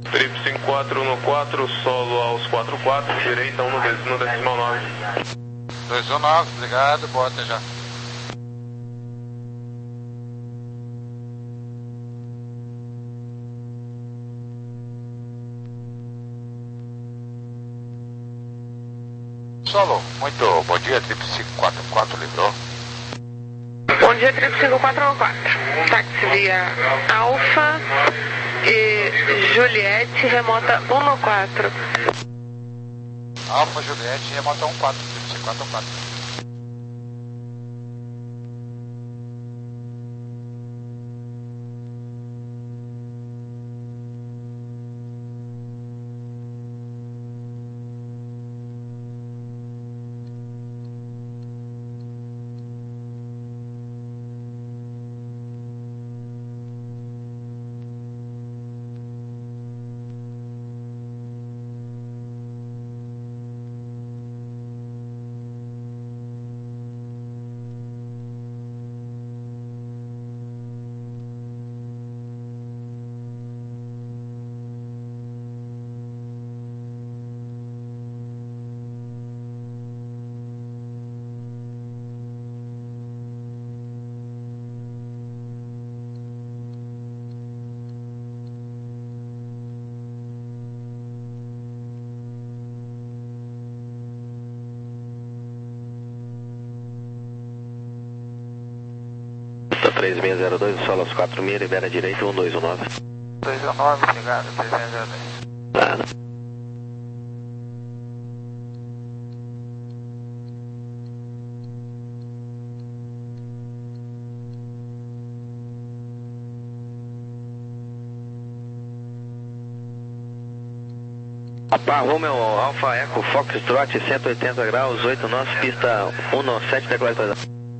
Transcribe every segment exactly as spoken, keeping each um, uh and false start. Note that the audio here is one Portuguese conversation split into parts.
Trip cinco quatro no quatro, solo aos quatro quatro, direita um no, no decimal nove. dois um nove, obrigado, bota já. Solo, muito bom dia, Trip cinco quatro quatro, livrou. Bom dia, Trip cinco quatro quatro. Táxi via Alfa e Juliette, remota um no quatro. Alfa, Juliette, remota um quatro, Trip cinco quatro quatro. três seis zero dois, solo aos quatro mil, libera direito um dois um nove. dois um nove, obrigado, três seis zero dois. Nada. Pá, Romeo, Alfa Eco, Foxtrot, cento e oitenta graus, oito nós, pista um nove sete, decoração.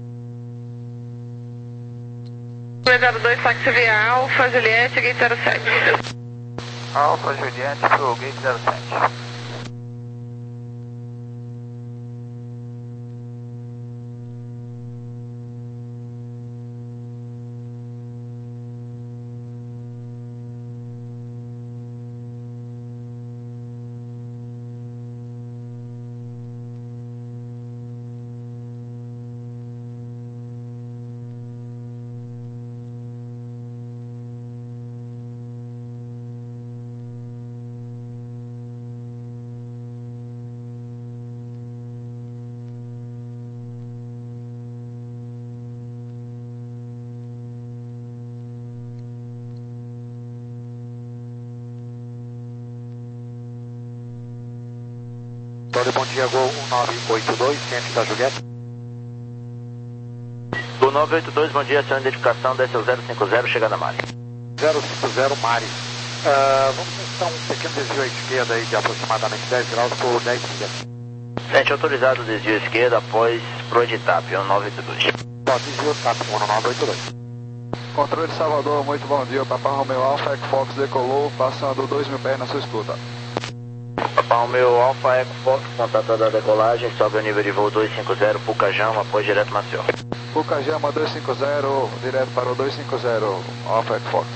zero dois, táxi via Alfa, Juliette, gate zero sete. Alfa, Juliette, pro gate zero sete. Bom dia, Gol um nove oito dois, ciente da Juliette. Gol nove oito dois, bom dia, senhor identificação, desce ao zero cinco zero, chegando a Mari. zero cinco zero, Mari. Uh, vamos testar um pequeno desvio à esquerda aí de aproximadamente dez graus por dez milhas. Sente autorizado o desvio à esquerda após Proed TAP, um nove oito dois. Ó, desvio TAP, um nove oito dois. Controle Salvador, muito bom dia, Papa Romeo Alfa, Eco Fox decolou, passando dois mil pés na sua escuta. Papa Romeo Alfa, Eco Fox, contato da decolagem, sobe o nível de voo duzentos e cinquenta, Pucajama, após direto Maceió. Pucajama duzentos e cinquenta, direto para o duzentos e cinquenta, Alfa Eco Fox.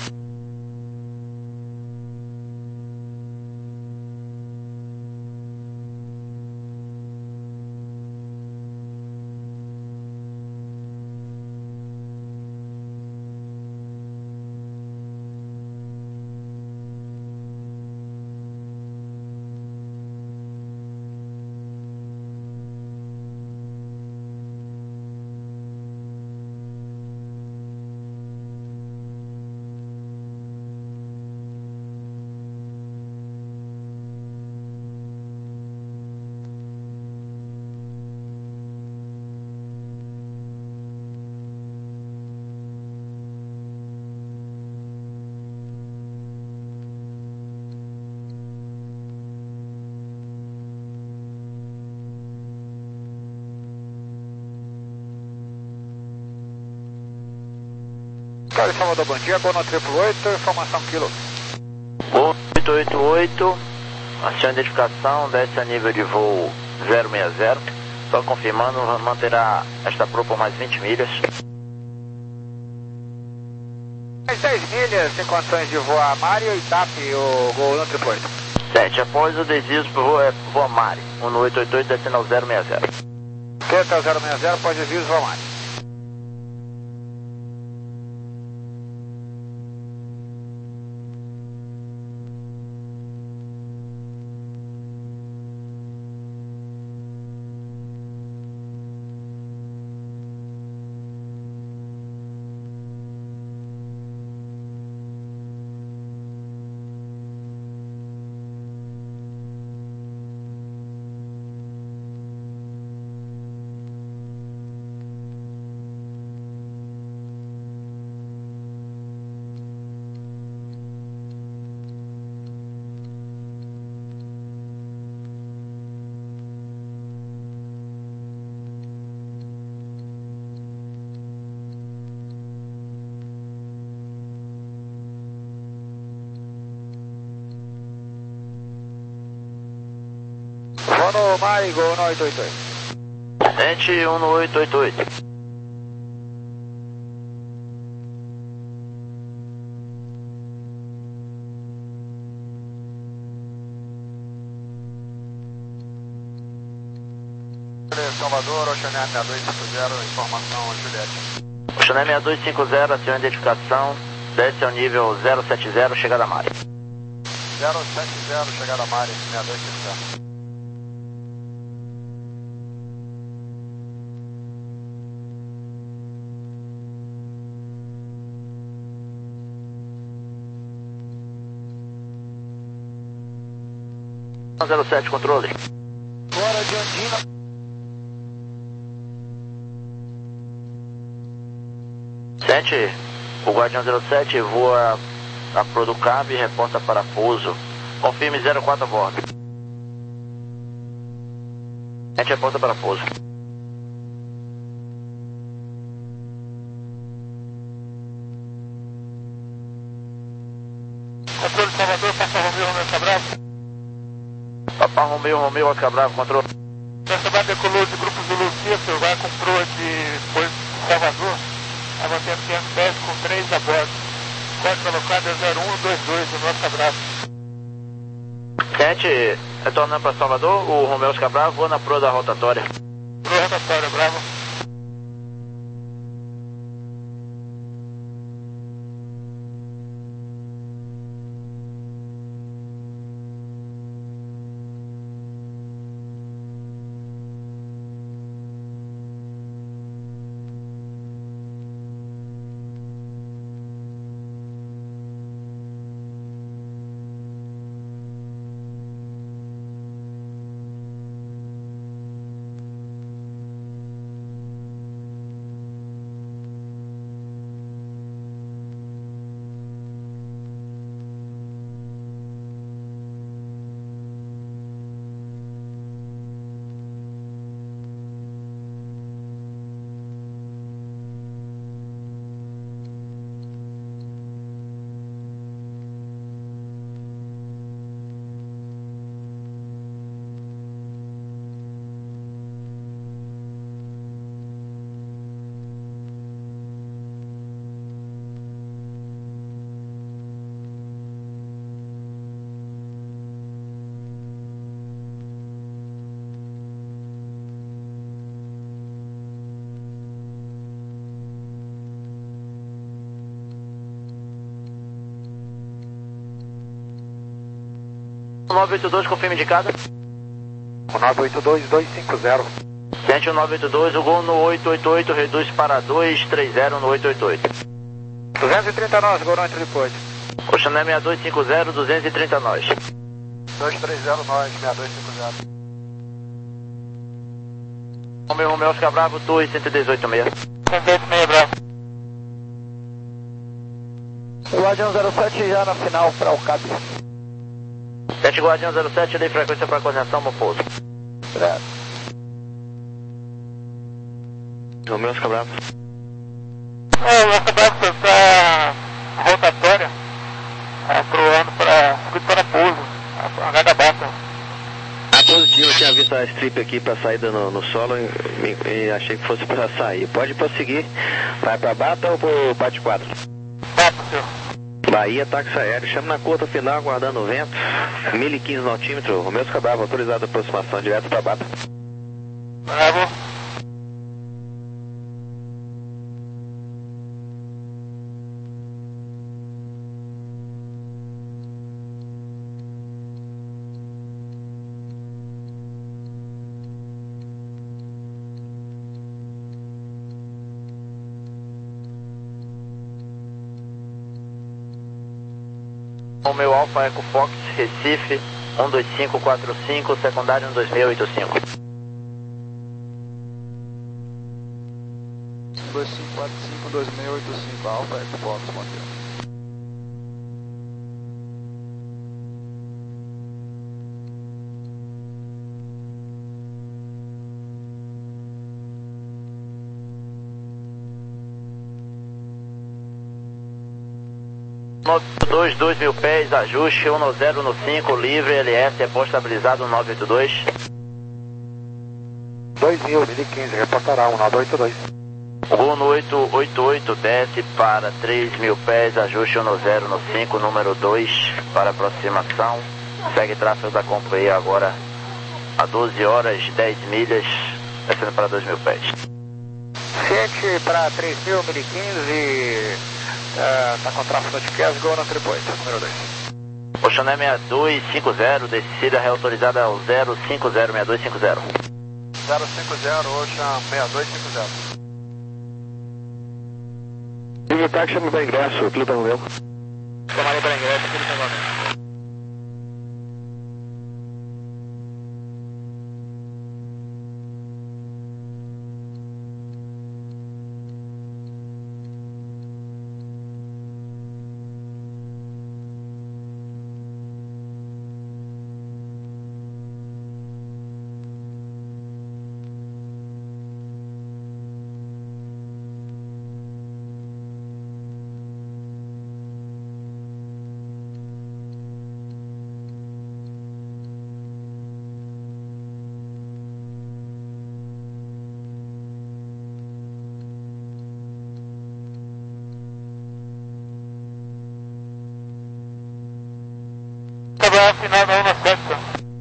Carlos Salvador, bom dia, Gol no triplo oito, informação quilo. Gol oito oito oito, aciona identificação, desce a nível de voo zero seis zero, só confirmando, manterá esta proa por mais vinte milhas. dez milhas, tem condições de voar Mari ou Itape, o Gol no triplo oito. sete, após o desvio, voa, voa Mari, um no oito oito oito, descendo ao zero seis zero. Delta zero seis zero, pode desvios, voa Mari. Vou no Mari, Gol no oito oito oito. Sente um no oito oito oito. Salvador, Oceané seis dois cinco zero, informação Juliette. Oceané seis dois cinco zero, aciona a identificação, desce ao nível zero sete zero, chegada a Mari. zero sete zero, chegada a Mari, seis dois cinco zero. zero sete, controle. Bora de Andina. Sente, o Guardião zero sete voa a Pro do Cabo e reporta para pouso. Confirme zero quatro a bordo. Sente, reporta para pouso. Controle Salvador, passa Romeu, Romeu Cabral. Papa Romeu, Romeu, Oscar Bravo, controle. Essa vai decolou de Grupo Zulu Cícero, vai com proa de Porto Salvador. Vai mantendo tempo dez com três a bordo. Código alocado é zero um dois dois, o nosso abraço. Sente, retornando para Salvador, o Romeu Oscar Bravo voa na proa da rotatória. Proa rotatória, Bravo. nove oito dois, confirma indicada. O nove oito dois dois cinco zero. Sente o nove oito dois, o Gol no oito oito oito, reduz para dois três zero no oito oito oito. duzentos e trinta nós, Gol no depois. Oceané seis dois cinco zero, duzentos e trinta nós. dois três zero nós, seis dois cinco zero. Romeu, Romeu, Oscar Bravo, dois cento e dezoito seis. cento e dezoito seis, Bravo. O Guardião zero sete já na final para o C A B. Sete Guardião zero sete, dei frequência para coordenação, bom pouso. Certo. Romeu, Oscar Bravo. É, o Oscar Bravo está rotatória, é, proando para circuito para pouso, a H da Bata. Ah, positivo, eu tinha visto a strip aqui para saída no, no solo e, e, e achei que fosse para sair. Pode prosseguir, vai para Bata ou para o Pate quatro? Bata. seu. Bahia, táxi aéreo, chama na curta final, aguardando o vento, mil e quinze notímetros, Romeu Cabral, autorizado a aproximação direto para Bata. Bravo. Romeu Alfa Eco Fox, Recife, um dois cinco quatro cinco, secundário um dois seis oito cinco. um dois cinco quatro cinco, dois seis oito cinco, Alfa Eco Fox, Monteiro. dois, dois mil pés, ajuste um zero no cinco, livre, L S, repouso estabilizado nove oito dois. dois mil, mil e quinze, reportará um nove oito dois. Uno oito oito oito, desce para três mil pés, ajuste um zero no cinco, número dois, para aproximação. Segue tráfego da companhia agora a doze horas, dez milhas, descendo para dois mil pés. sete para três mil, mil e quinze, está uh, com tráfego de Casgo na Tripoint, número dois. Oceané sessenta e dois cinquenta, descida reautorizada ao zero cinco zero seis dois cinco zero. zero cinco zero, Ocean sessenta e dois cinquenta. Livre táxi, chama para ingresso, aquilo tá no meu. Chamarei para ingresso, aquilo tá no meu. Final da uma sete.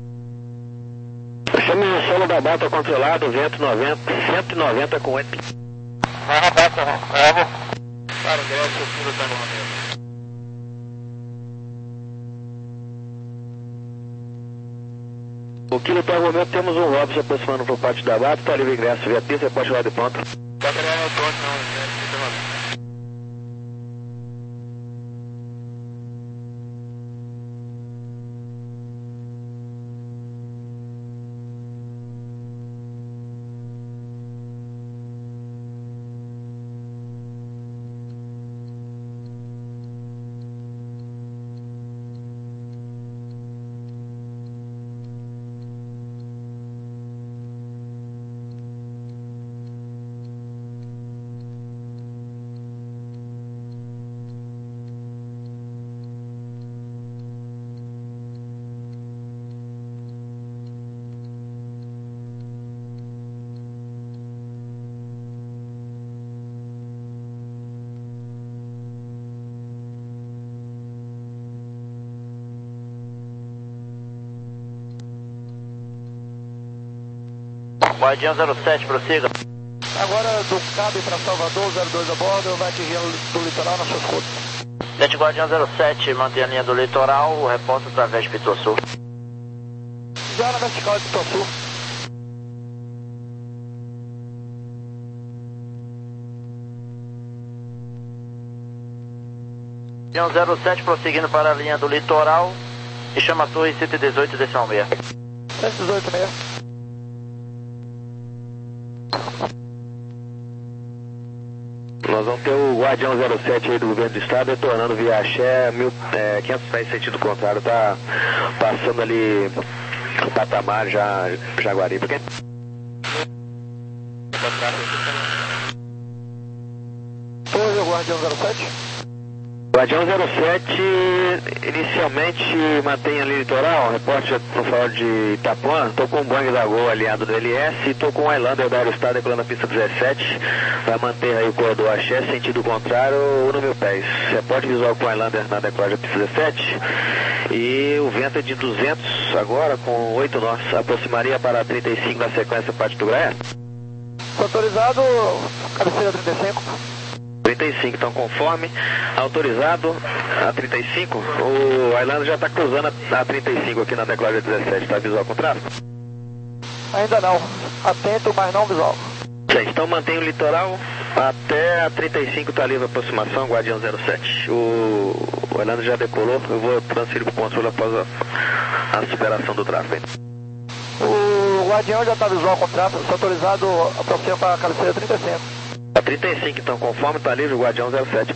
Chame o solo da Bata controlado, vento noventa, cento e noventa com oito. Vai na Bata, bravo. Para ingresso, o filho tá no Romeu. O quilo tá no Romeu, temos um Robson se aproximando por parte da Bata, tá livre ingresso via pista, repórter lá de ponta. Pode olhar no ponto, não, né? Guardião zero sete, prossiga. Agora do Cabo para Salvador, zero dois a bordo, vai atingir do litoral nas suas rotas. Gente, Guardião zero sete, mantém a linha do litoral, reporta através de Pituaçu. Já na vertical de Pituaçu. Guardião zero sete, prosseguindo para a linha do litoral, e chama a torre cento e dezoito, decimal seis. cento e dezoito, seis. Nós vamos ter o Guardião zero sete aí do governo do estado retornando via Axé, mil, é, quinhentos pés sentido contrário, tá passando ali o patamar já, Jaguaribe, ok? Torre Guardião zero sete. Guardião zero sete, inicialmente mantém ali litoral, repórter já tô falando de Itapuã, tô com um Boeing da Gol alinhado do L S e tô com um Highlander da Aerostar decolando a pista dezessete, vai manter aí o corredor axé, sentido contrário no mil pés. Repórter visual com o Highlander na decolagem da pista dezessete e o vento é de duzentos agora com oito nós, aproximaria para trinta e cinco na sequência parte do Graia. Autorizado, cabeceira trinta e cinco. trinta e cinco, então conforme autorizado a trinta e cinco, o Highlander já está cruzando a trinta e cinco aqui na decolagem dezessete, está visual com tráfego? Ainda não, atento, mas não visual. Certo, então mantém o litoral até a trinta e cinco, está livre a aproximação, Guardião zero sete. O, o Highlander já decolou, eu vou transferir para o controle após a, a superação do tráfego. O Guardião já está visual com tráfego, autorizado aproxima para a cabeceira trinta e cinco. A trinta e cinco, então, conforme está livre, o Guardião zero sete.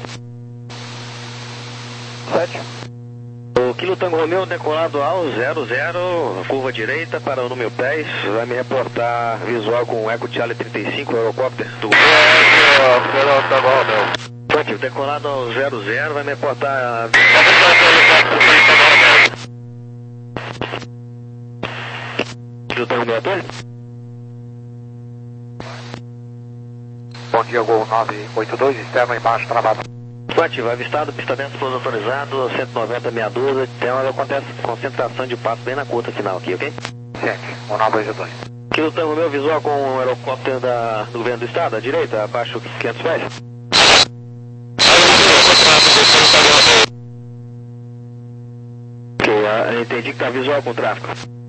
sete. O Kilo Tango Romeo decolado ao zero zero, curva direita para o número pés, vai me reportar visual com o Eco Charlie trinta e cinco, Eurocopter do... Positivo, decolado ao zero zero, vai me reportar... Kilo Tango Romeo ator? Bom dia, Gol nove oito dois, externo embaixo, travado. Positivo, avistado, pistamento pouso autorizado, cento e noventa, meia dúzia, tem uma concentração de passo bem na curta final aqui, ok? Ciente, um nove oito dois. Kilo Tango meu visual com o helicóptero da, do governo do estado, à direita, abaixo quinhentos pés. Ok, eu entendi que está visual com o tráfego.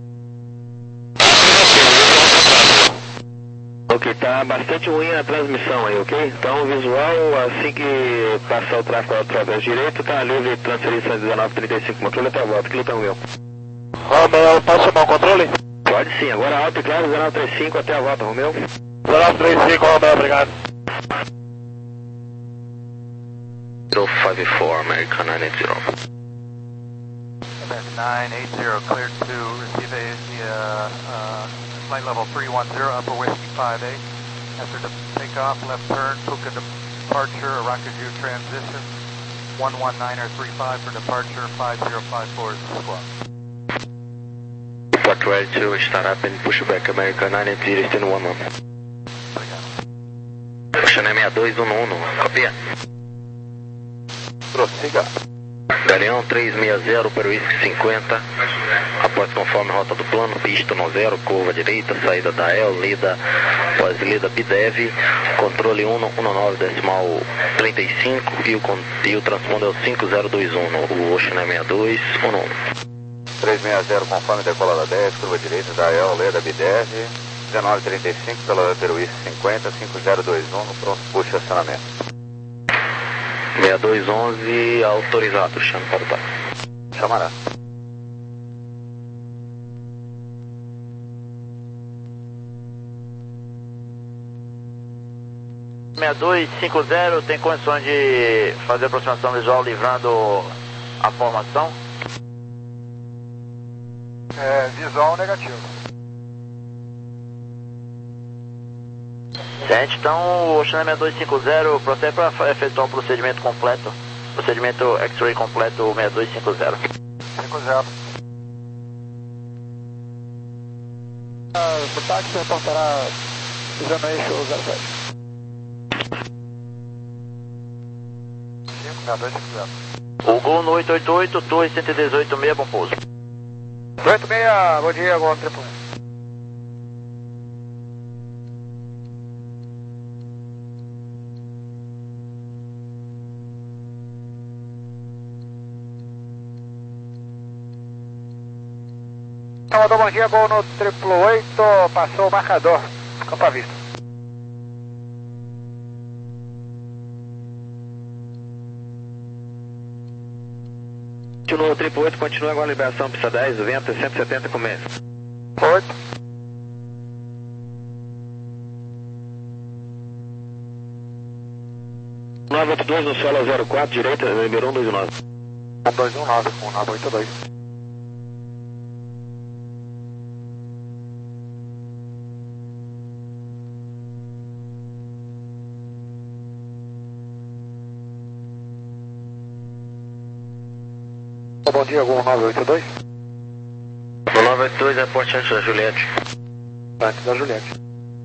Ok, tá bastante ruim a transmissão aí, ok? Então visual, assim que passar o tráfego através direito, tá livre transferir cento e dezenove, trinta e cinco, controle até a volta, que lutão meu. Romeu, posso chamar o controle? Pode sim, agora alto e claro, dezenove, trinta e cinco até a volta, Romeu. dezenove, trinta e cinco, Romeu, obrigado. zero five four, American nine eight zero. nine eight zero, cleared to receive a uh, uh, flight level three one zero, Upper Whiskey five eight. After the takeoff, left turn, Puka departure, Aracaju transition, one one niner three five for departure, five zero five four is the squawk. Report ready to start up and push back, American nine eight zero, stand one one. Ocean six dois um um, copia. Prossiga. Galeão três seis zero para o Whisky cinquenta, após conforme rota do plano, pista no zero, curva direita, saída da E L, lida, após lida B D E V, controle um nove decimal trinta e cinco e o, e o transponder é o cinco zero dois um, o Ocean six dois um um. três seis zero conforme decolada dez, curva direita da E L, lida B D E V, dezenove trinta e cinco pela Peruíce cinquenta, cinco zero dois um, pronto, puxa acionamento. seis dois um um, autorizado, chame para o TAC. Chamará. seis dois cinco zero, tem condições de fazer aproximação visual livrando a formação? É, visual negativo. Certo, então o Ocean seis dois cinco zero procede para efetuar um procedimento completo, procedimento X-ray completo seis dois cinco zero. cinco zero. O táxi reportará usando eixo zero sete. cinco seis dois cinco zero. O Gol no oito oito oito, Torre cento e dezoito seis, bom pouso. oito seis, bom dia, Gol tripulante. Salvador, bom dia, Gol no triplo oito, passou o marcador, campo à vista. No triplo oito, continua agora a liberação, pista dez, o vento é cento e setenta, começa. oito. nove oito dois no solo zero quatro, direita, liberou um dois nove. um dois um nove com nove oito dois. Bom dia, algum nove oito dois? No nove oito dois, reporte antes da Juliette. Antes da Juliette.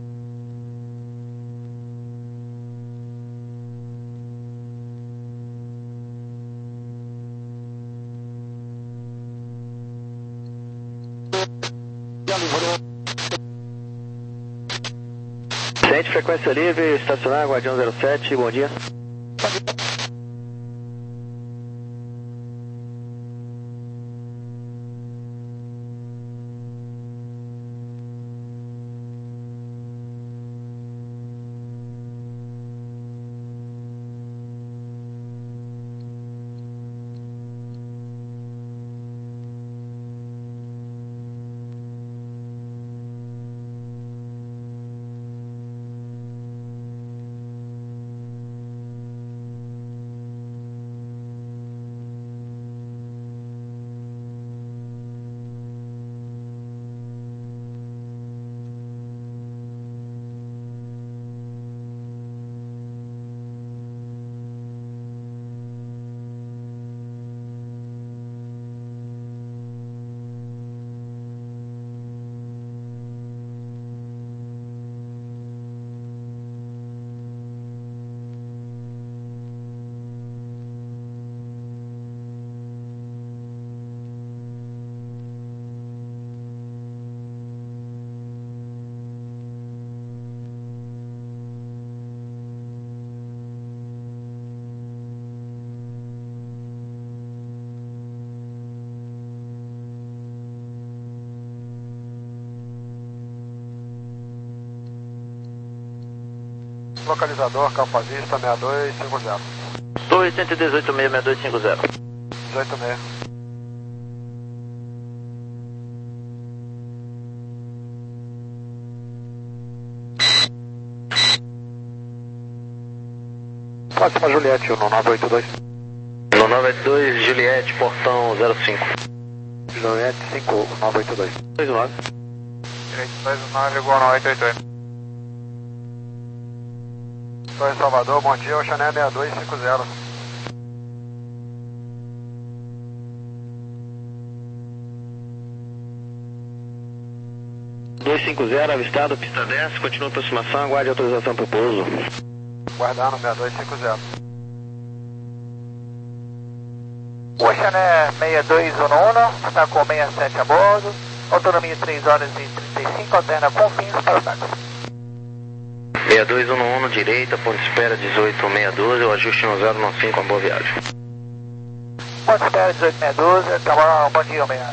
Sente frequência livre, estacionar, Guardião zero sete, bom dia. Localizador, Campo Vista, sessenta e dois cinquenta. dois um oito seis seis dois cinco zero. dezoito seis. Próxima Juliette, no nove oito dois. No nove oito dois, Juliette, portão zero cinco. Juliette cinco nove oito dois. dois nove. Direito dois nove, igual no oito oito oito. Estou em Salvador, bom dia, Oceané sessenta e dois cinquenta. dois cinco zero, avistado, pista dez, continua a aproximação, aguarde autorização para o pouso. Guardando sessenta e dois cinquenta. Oceané sessenta e dois um um, está com sessenta e sete a bordo, autonomia três horas e trinta e cinco, alterna com fins para o táxi. sessenta e dois um um, direita, ponto de espera dezoito seis um dois, o ajuste no zero nove cinco, uma boa viagem. Ponto de espera dezoito seis um dois, tá bom, bom dia, meia.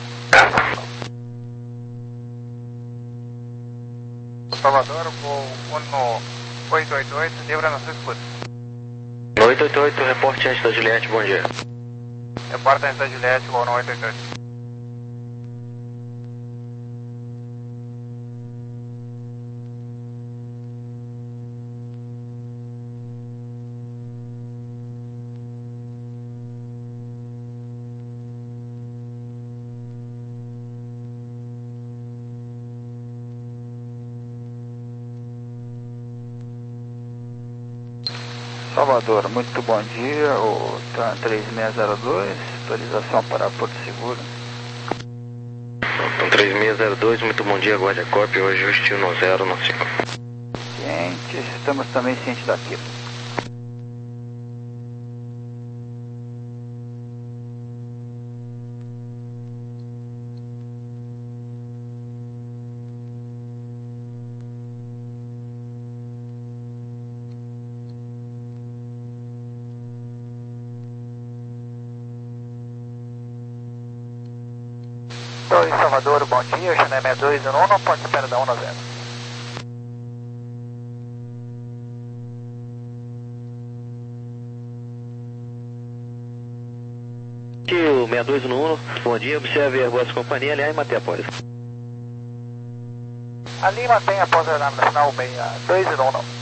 Salvador, voo no oito oito oito, livra na sua escuta. No oito oito oito, reporte antes da Juliette, bom dia. Reporta antes da Juliette, voo no oito oito oito. Salvador, muito bom dia, o TRAN três seis zero dois, atualização para Porto Seguro. Então, três seis zero dois, muito bom dia, Guardia Corp, o ajuste no zero nove cinco. Cientes, estamos também cientes daquilo. Estou em Salvador, bom dia, Oceané sessenta e dois um um, ponto de espera da um zero. Aqui o sessenta e dois um um, bom dia, observe a vossa companhia, aliás, matei após. Ali mantém a pausa nacional sessenta e dois um um.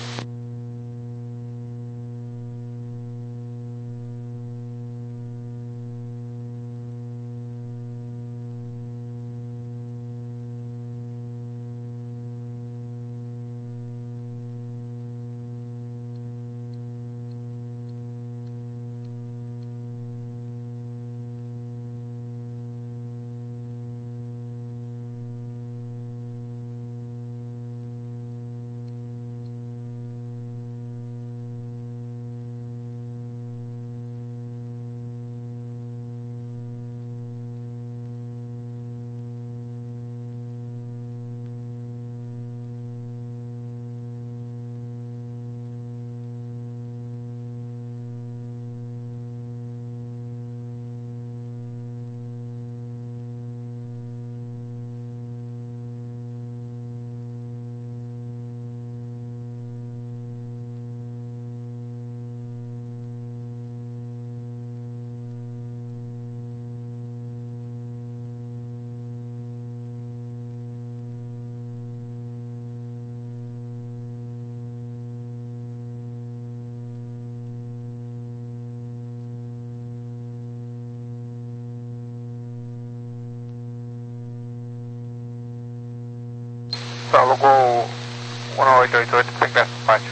Solo Gol um oito oito oito, sem peça, bate.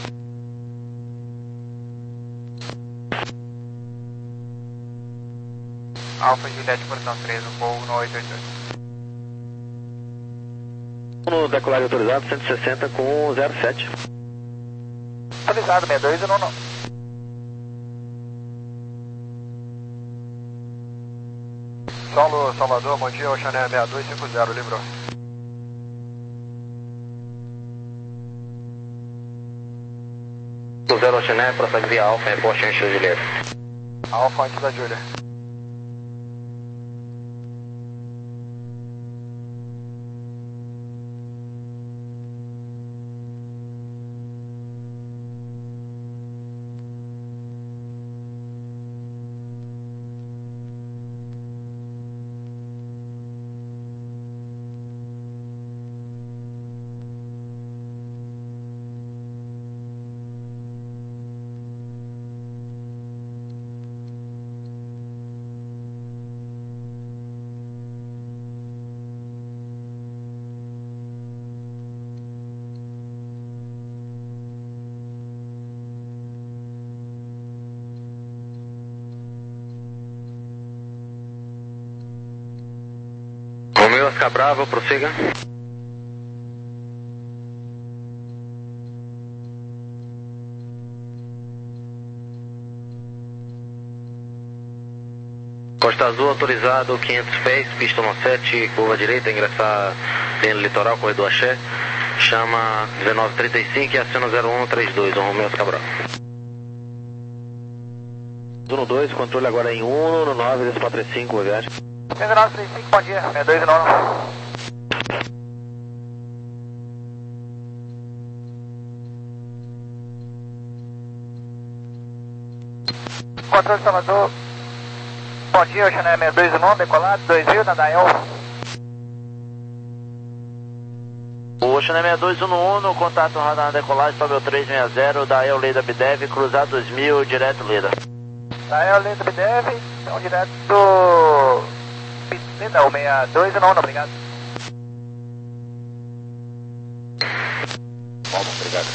Alfa Juliette, posição três, Gol um oito oito oito. No decolagem autorizado, cento e sessenta com zero sete. Autorizado, sessenta e dois e não, não. Solo Salvador, bom dia, Ocean Air sessenta e dois cinquenta, livrou. zero Ocean Air, prossegue via Alfa, reposte antes da Juliette. Alfa antes da Julia. Romeu Oscar Bravo, prossiga. Costa Azul autorizado, quinhentos pés, pista sete, curva direita, ingressar dentro do litoral, corredor Axé. Chama dezenove trinta e cinco e acena zero um trinta e dois, Romeu Oscar Bravo. um dois, controle agora em um no nove, desse quatro três cinco, boa viagem. dezenove trinta e cinco, bom dia, sessenta e dois e não, não. Controle Salvador, bom dia, Ocean Air sessenta e dois e não, decolado, dois mil, na Dael. O Ocean Air sessenta e dois um um, no contato radar na decolagem, sobe o trezentos e sessenta, Dael Leda Bidev, cruzar dois mil, direto Leda. Dael Leda Bidev, então direto do... Não, sessenta e dois e não, não, obrigado. Bom, obrigado.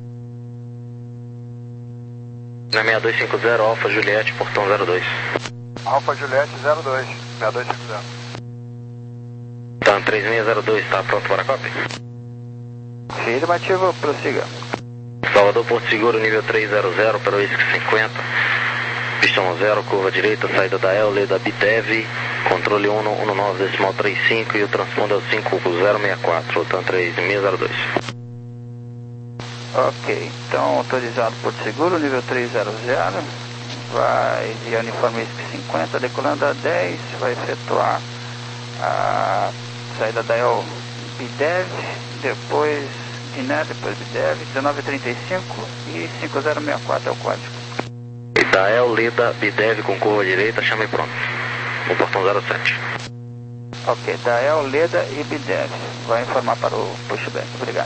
Na sessenta e dois cinquenta, Alfa Juliette, portão zero dois. Alfa Juliette zero dois, sessenta e dois cinquenta. Tá, três seis zero dois, está pronto para a cópia? Afirmativo, prossiga. Salvador Porto Seguro, nível trezentos, para o I S C cinquenta. Pistão zero, curva direita, saída da E L, Leda Bidev, controle um no nove, decimal trinta e cinco e o transponder é o cinco zero seis quatro, então três seis zero dois. Ok, então autorizado Porto Seguro, nível trezentos, vai via uniforme I S C cinquenta, decolando a dez, vai efetuar a saída da E L Bidev, depois Iné, depois Bidev, dezenove trinta e cinco e cinco zero seis quatro é o código. Dael, Leda, Bidev com curva direita, chama e pronto. No portão zero sete. Ok, Dael, Leda e Bidev. Vai informar para o pushback. Obrigado.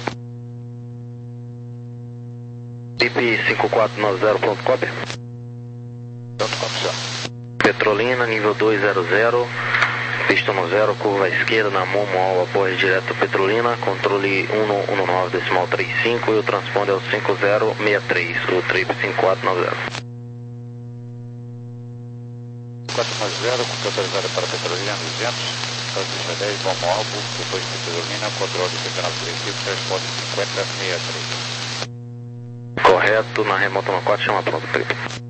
I P cinco quatro nove zero, pronto, cópia. Pronto, cópia. Petrolina, nível duzentos, pista no zero, curva à esquerda, na Momo, ao apoio direto Petrolina, controle um no nove, decimal trinta e cinco e o transponder é o cinco zero seis três, o trip cinco quatro nove zero. quatro nove zero, autorizada para Petrolina duzentos, pista dez, Momo Albo, depois Petrolina, controle dezenove trinta e cinco, transponder cinquenta sessenta e três. Correto, na remota no quatro, chama pronto, trip.